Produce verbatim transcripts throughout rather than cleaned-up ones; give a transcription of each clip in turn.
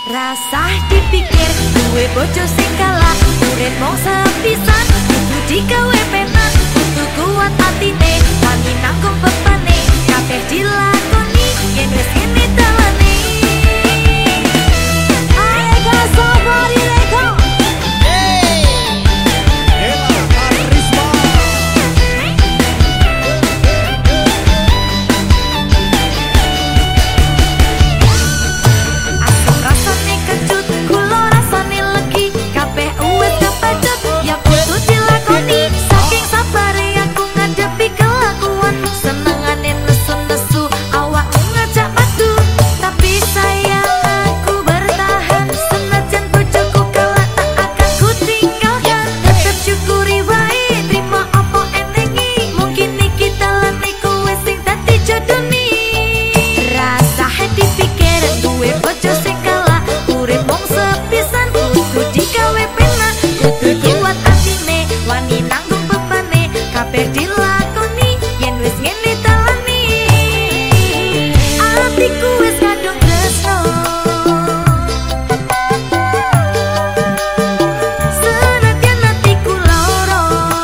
Rasah dipikir duwe bojo sing kalah, urip mung sepisan, kudu digawe penak, kudu kuat atine, wani nanggung bebane, kabeh dilakoni yen wis kene dalane. Ayo gaso mari reko. Hey, Ella Karisma. Aku rasane kecut, kula rasane legi, kabeh uwes kepacut, ya kudu dilakoni. Saking sabare aku ngadepi kelakuan, senengane nesu-nesu awakmu ngajak padu, tapi sayang aku bertahan, senajan bojoku kalah tak akan ku tinggalkan. Tetep syukuri wae, terima apa enengi, mungkin iki dalane kowe sing dadi jodoni. Rasah dipikir duwe bojo sing kalah, urip mung sepisan, kudu digawe penak, kudu kuat atine, wani nanggung bebane, kabeh dilakoni yen wis ngene dalane. Atiku wis kadung tresno, senadyan atiku lara.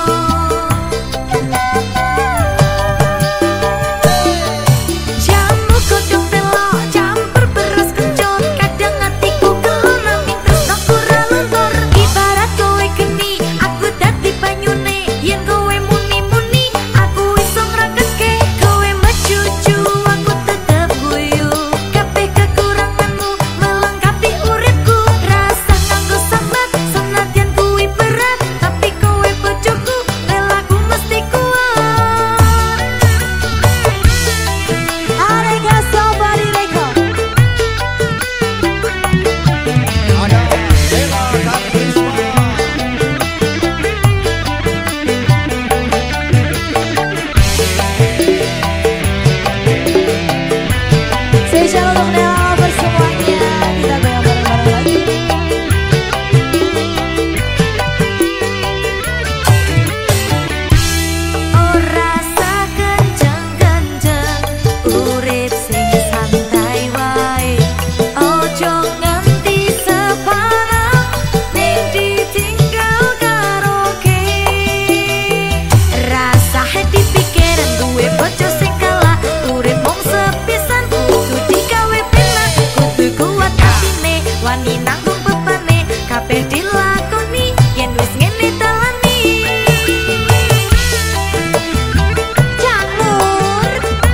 Jamu godhong telo campur beras kencur, kadang atiku gelo nanging tresnoku ra luntur. Ibarat kowe geni, aku dadi banyune, yen kowe muni-muni, aku iso ngrangketke. Kowe mecucu, aku tetep guyu, kabeh kekuranganmu melengkapi uripku. Rasa nganggo sambat, senadyan kuwi berat, tapi kowe bojoku, relaku mesti kuat. Are gaso bari reko. Ada Ella Karisma. Spesial untuk Nela Lover semuanya, kita goyang bareng-bareng lagi. Oh rasa kenceng-kenceng, urip sing santai wae, ojo nganti separah, ning ditinggal karaoke. Rasah dipikir duwe bojo sing kalah, urip mung sepisan, kudu digawe penak, kudu kuat atine, wani nanggung bebane, kabeh dilakoni yen wis ngene dalane. Janur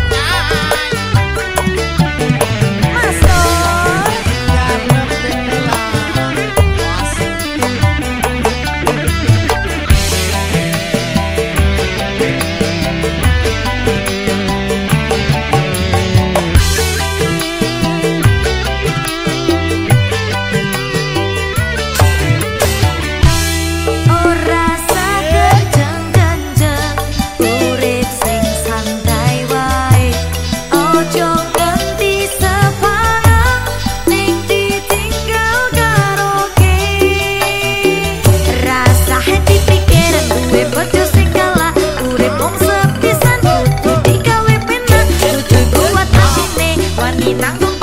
Mastur oh rasa kenceng-kenceng, urip sing santai wae, ojo nganti separah, ning ditinggal karaoke. Rasah dipikir duwe bojo sing kalah, urip mung sepisan, kudu digawe penak, kudu kuat atine, wani nanggung